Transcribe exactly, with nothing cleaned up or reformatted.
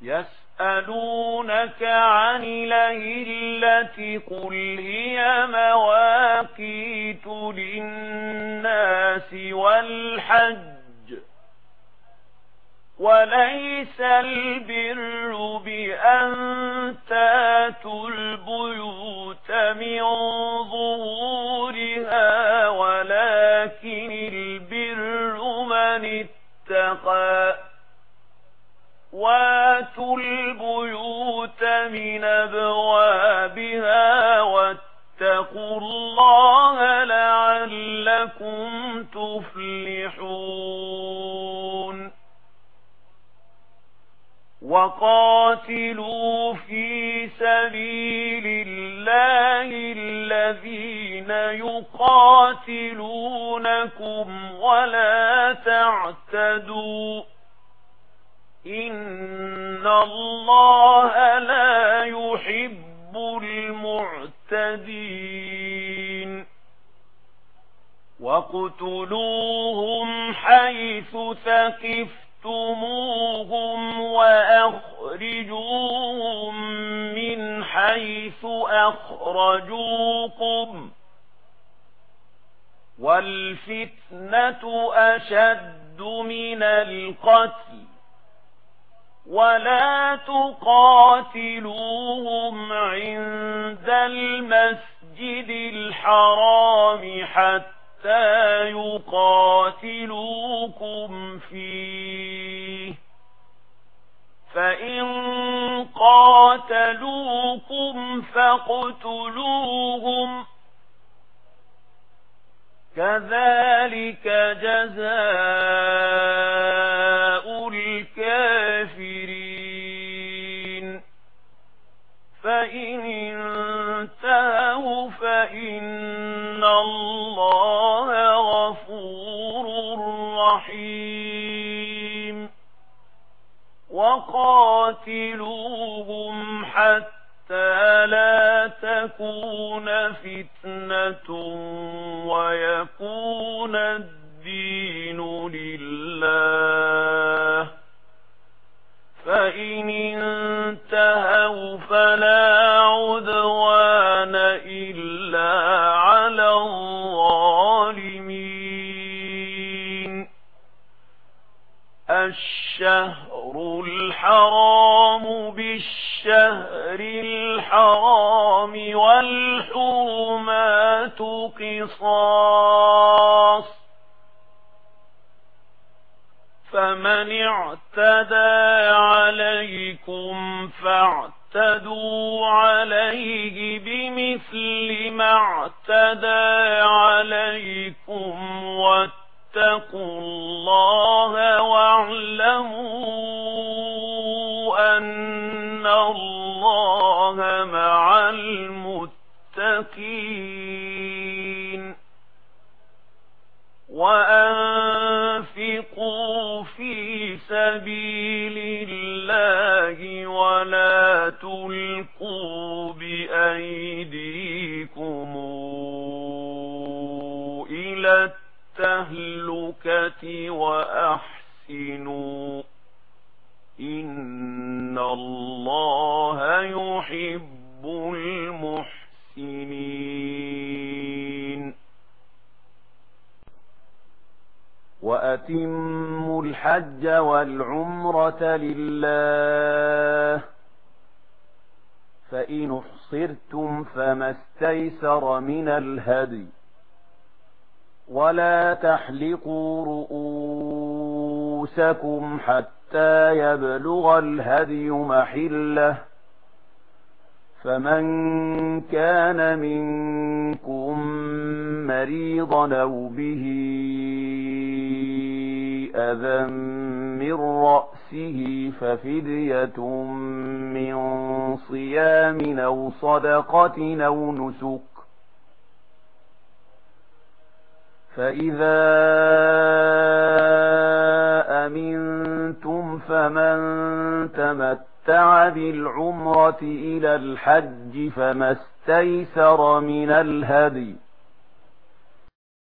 يسألونك عن الأهلة قل هي مواقيت للناس والحج وليس البر بأن تاتوا البيوت من ظهورها ولكن البر من اتقى واتوا البيوت من أبوابها واتقوا الله لعلكم تفلحون وقاتلوا في سبيل الله الذين يقاتلونكم ولا تعتدوا إن الله لا يحب المعتدين واقتلوهم حيث ثقفتموهم وأخرجوهم من حيث أخرجوكم والفتنة أشد من القتل ولا تقاتلوهم عند المسجد الحرام حتى يقاتلوكم فيه فإن قاتلوكم فاقتلوهم كذلك جزاء الكافرين فإن انتهوا فإن الله غفور رحيم وقاتلوهم حتى لا تكون فتنة ويكون الدين لله فإن انتهوا فلا عدوان إلا على الظالمين الشهر الحرام بالشهر الحرام والحرمات قصاص فمن اعتدى عليكم فاعتدوا عليه بمثل ما اعتدى عليكم واتقوا الله واعلموا أن الله مع المتقين وأنفقوا في سبيل الله ولا تلقوا بأيديكم إلى التهلكة وأحسنوا إن الله يحب المحسنين وأتموا الحج والعمرة لله فإن احصرتم فما استيسر من الهدي ولا تحلقوا رؤوسكم حتى يبلغ الهدي محله فمن كان منكم مريضا أو به أذى من رأسه ففدية من صيام أو صدقة أو نسك فإذا أمنتم فمن تمتع بالعمرة إلى الحج فما استيسر من الهدي